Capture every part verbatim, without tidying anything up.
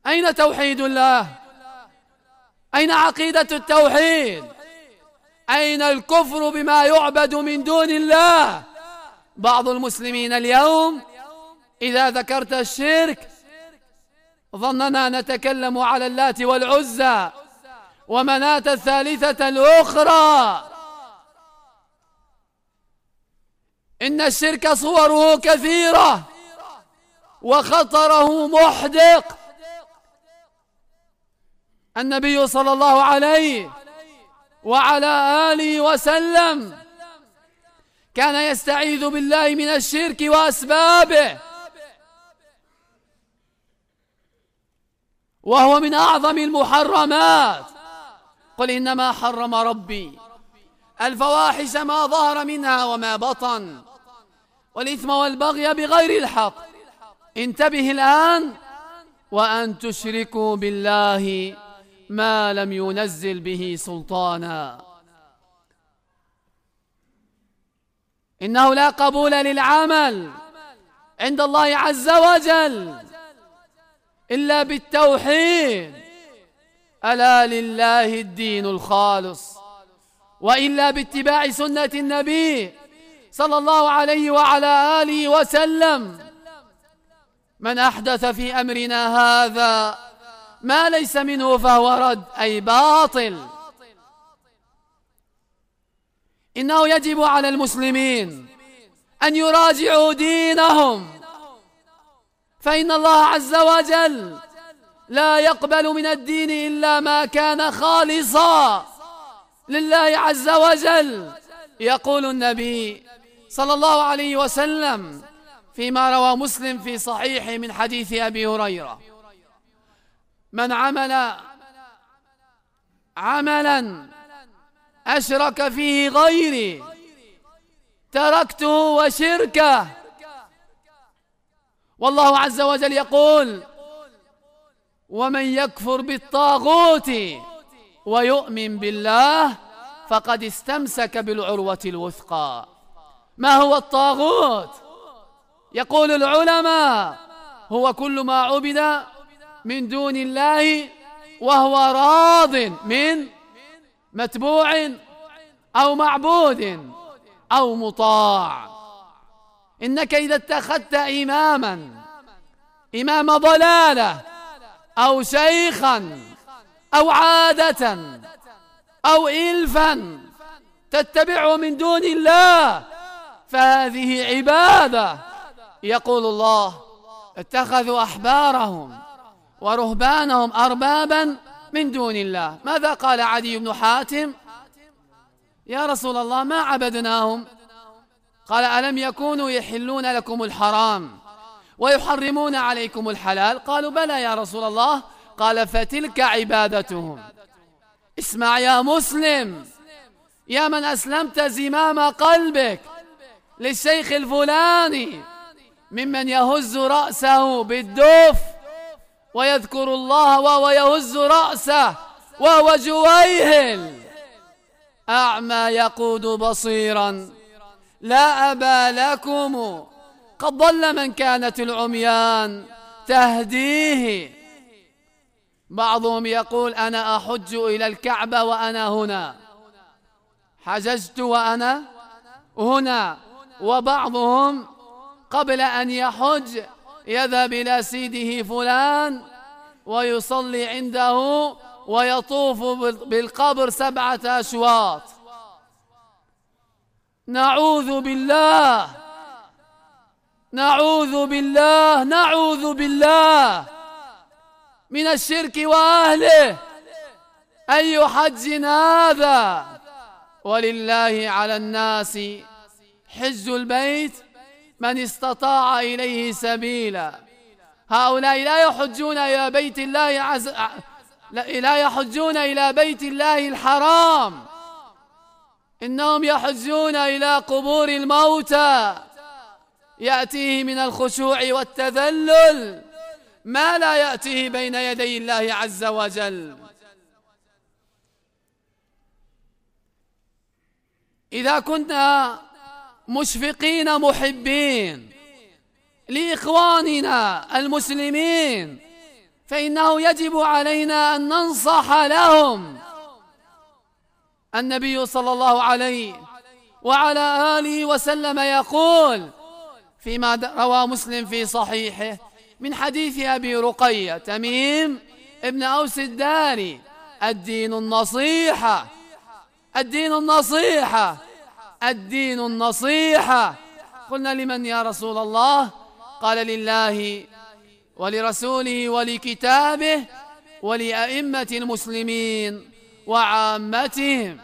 أين توحيد الله؟ أين عقيدة التوحيد؟ أين الكفر بما يعبد من دون الله؟ بعض المسلمين اليوم إذا ذكرت الشرك ظننا نتكلم على اللات والعزى ومناة الثالثة الأخرى. إن الشرك صوره كثيرة وخطره محدق. النبي صلى الله عليه وعلى آله وسلم كان يستعيذ بالله من الشرك وأسبابه، وهو من أعظم المحرمات. قل إنما حرم ربي الفواحش ما ظهر منها وما بطن والإثم والبغي بغير الحق. انتبه الآن وأن تشركوا بالله ما لم ينزل به سلطانا. إنه لا قبول للعمل عند الله عز وجل إلا بالتوحيد. ألا لله الدين الخالص، وإلا باتباع سنة النبي صلى الله عليه وعلى آله وسلم. من أحدث في أمرنا هذا ما ليس منه فهو رد، أي باطل. إنه يجب على المسلمين أن يراجعوا دينهم، فإن الله عز وجل لا يقبل من الدين إلا ما كان خالصا لله عز وجل. يقول النبي صلى الله عليه وسلم فيما روى مسلم في صحيحه من حديث أبي هريرة: من عمل عملا أشرك فيه غيري تركته وشركه. والله عز وجل يقول: ومن يكفر بالطاغوت ويؤمن بالله فقد استمسك بالعروة الوثقى. ما هو الطاغوت؟ يقول العلماء: هو كل ما عبد من دون الله وهو راض من متبوع أو معبود أو مطاع. إنك إذا اتخذت إماما إمام ضلالة أو شيخا أو عادة أو إلفا تتبعه من دون الله فهذه عبادة. يقول الله: اتخذوا أحبارهم ورهبانهم أربابا من دون الله. ماذا قال عدي بن حاتم؟ يا رسول الله ما عبدناهم. قال: ألم يكونوا يحلون لكم الحرام ويحرمون عليكم الحلال؟ قالوا: بلى يا رسول الله. قال: فتلك عبادتهم. اسمع يا مسلم، يا من أسلمت زمام قلبك للشيخ الفلاني ممن يهز رأسه بالدف ويذكر الله وهو يهز رأسه وهو جويهل، أعمى يقود بصيرا لا أبا لكم، قد ضل من كانت العميان تهديه. بعضهم يقول: أنا أحج إلى الكعبة وأنا هنا، حججت وأنا هنا. وبعضهم قبل أن يحج يذهب إلى سيده فلان ويصلي عنده ويطوف بالقبر سبعة أشواط. نعوذ بالله نعوذ بالله نعوذ بالله من الشرك وأهله. أي حج هذا؟ ولله على الناس حج البيت من استطاع إليه سبيلا. هؤلاء لا يحجون إلى بيت الله عز... لا يحجون إلى بيت الله الحرام، إنهم يحجون إلى قبور الموتى، يأتيه من الخشوع والتذلل ما لا يأتيه بين يدي الله عز وجل. إذا كنا مشفقين محبين لإخواننا المسلمين فإنه يجب علينا أن ننصح لهم. النبي صلى الله عليه وعلى آله وسلم يقول فيما روى مسلم في صحيحه من حديث أبي رقية تميم ابن أوس الداري: الدين النصيحة، الدين النصيحة، الدين النصيحة. قلنا: لمن يا رسول الله؟ قال: لله ولرسوله ولكتابه ولأئمة المسلمين وعامتهم.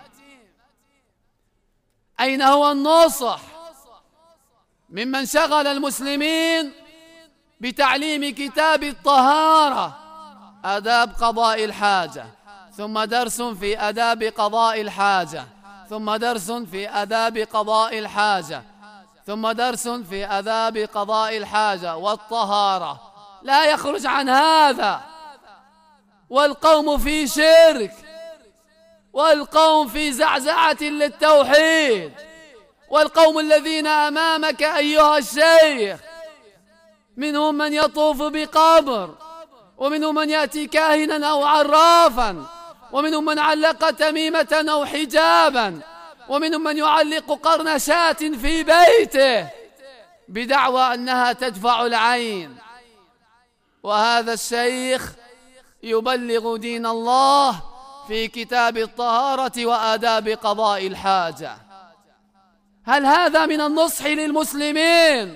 أين هو النصح ممن شغل المسلمين بتعليم كتاب الطهارة، آداب قضاء الحاجة، ثم درس في آداب قضاء الحاجة، ثم درس في آداب قضاء الحاجة، ثم درس في آداب قضاء الحاجة والطهارة، لا يخرج عن هذا. والقوم في شرك، والقوم في زعزعة للتوحيد، والقوم الذين أمامك أيها الشيخ منهم من يطوف بقبر، ومنهم من يأتي كاهنا أو عرافا، ومنهم من علق تميمة أو حجابا، ومنهم من يعلق قرن شاة في بيته بدعوى أنها تدفع العين. وهذا الشيخ يبلغ دين الله في كتاب الطهارة وآداب قضاء الحاجة. هل هذا من النصح للمسلمين؟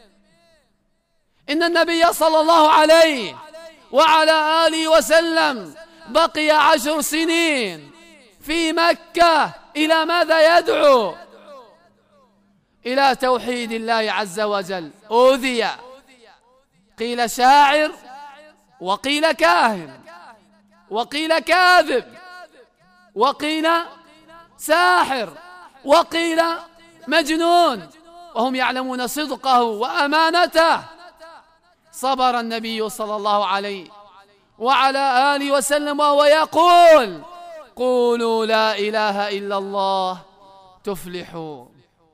إن النبي صلى الله عليه وعلى آله وسلم بقي عشر سنين في مكة. إلى ماذا يدعو؟ إلى توحيد الله عز وجل. أوذي، قيل شاعر، وقيل كاهن، وقيل كاذب، وقيل ساحر، وقيل مجنون، وهم يعلمون صدقه وأمانته. صبر النبي صلى الله عليه وعلى آله وسلم وهو يقول: قولوا لا إله إلا الله تفلحوا.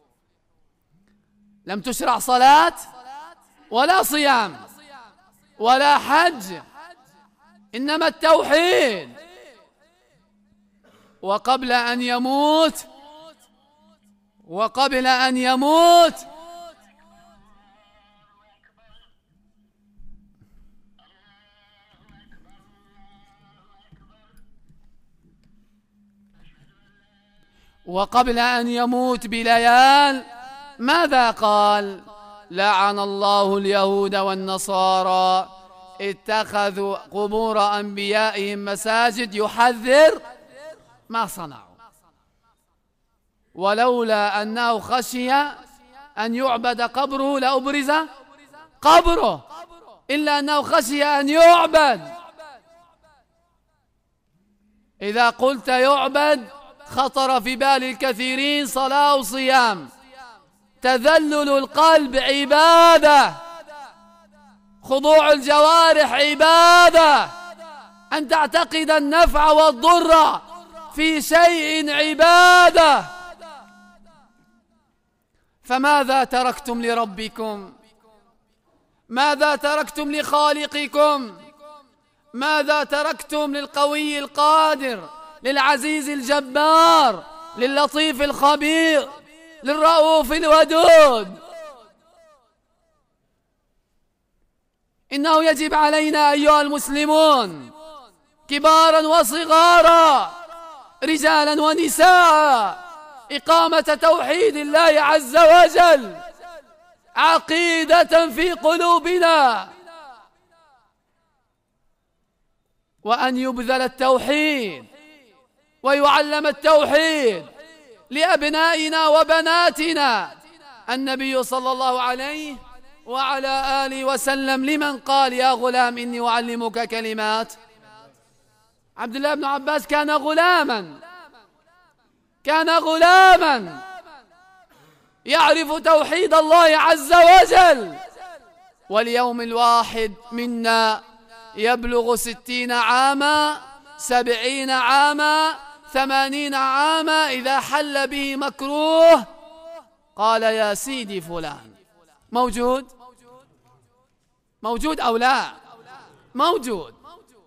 لم تشرع صلاة ولا صيام ولا حج، إنما التوحيد. وقبل أن يموت وقبل أن يموت وقبل أن يموت بليال ماذا قال؟ لعن الله اليهود والنصارى اتخذوا قبور أنبيائهم مساجد، يحذر ما صنعوا. ولولا أنه خشي أن يعبد قبره لأبرز قبره، إلا أنه خشي أن يعبد. إذا قلت يعبد خطر في بال الكثيرين صلاة وصيام. تذلل القلب عبادة، خضوع الجوارح عبادة، أن تعتقد النفع والضر في شيء عبادة. فماذا تركتم لربكم؟ ماذا تركتم لخالقكم؟ ماذا تركتم للقوي القادر، للعزيز الجبار، للطيف الخبير، للرؤوف الودود؟ إنه يجب علينا أيها المسلمون كبارا وصغارا، رجالا ونساء، إقامة توحيد الله عز وجل عقيدة في قلوبنا، وأن يبذل التوحيد ويعلم التوحيد لأبنائنا وبناتنا. النبي صلى الله عليه وعلى آله وسلم لمن قال: يا غلام إني أعلمك كلمات؟ عبد الله بن عباس كان غلاما، كان غلاما يعرف توحيد الله عز وجل. واليوم الواحد منا يبلغ ستين عاما، سبعين عاما، ثمانين عاما، إذا حل به مكروه قال: يا سيدي فلان. موجود؟ موجود أو لا؟ موجود.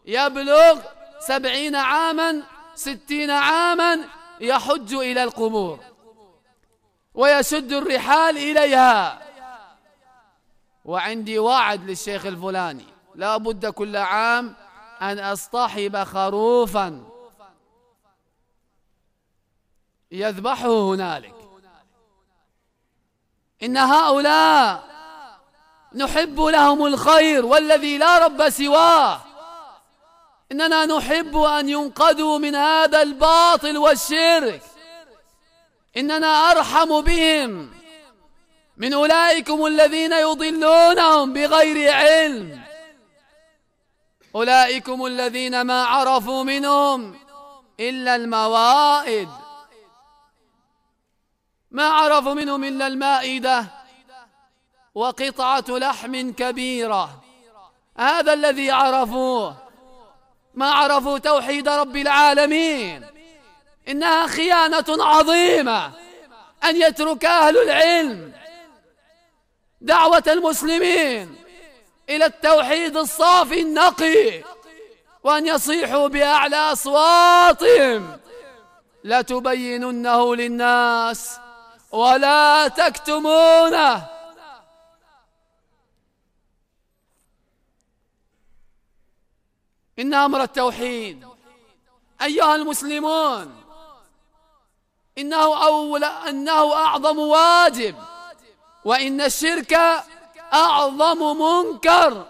يبلغ سبعين عاما ستين عاما يحج إلى القبور ويشد الرحال إليها. وعندي وعد للشيخ الفلاني، لا بد كل عام أن أصطحب خروفا يذبحه هنالك. إن هؤلاء نحب لهم الخير والذي لا رب سواه. إننا نحب أن ينقذوا من هذا الباطل والشرك. إننا أرحم بهم من أولئكم الذين يضلونهم بغير علم. أولئكم الذين ما عرفوا منهم إلا الموائد، ما عرفوا منهم إلا المائدة وقطعة لحم كبيرة، هذا الذي عرفوه. ما عرفوا توحيد رب العالمين. إنها خيانة عظيمة أن يترك أهل العلم دعوة المسلمين إلى التوحيد الصافي النقي، وأن يصيحوا بأعلى أصواتهم: لتبيننه للناس ولا تكتمونه. إن أمر التوحيد أيها المسلمون إنه أول أنه أعظم واجب، وإن الشرك أعظم منكر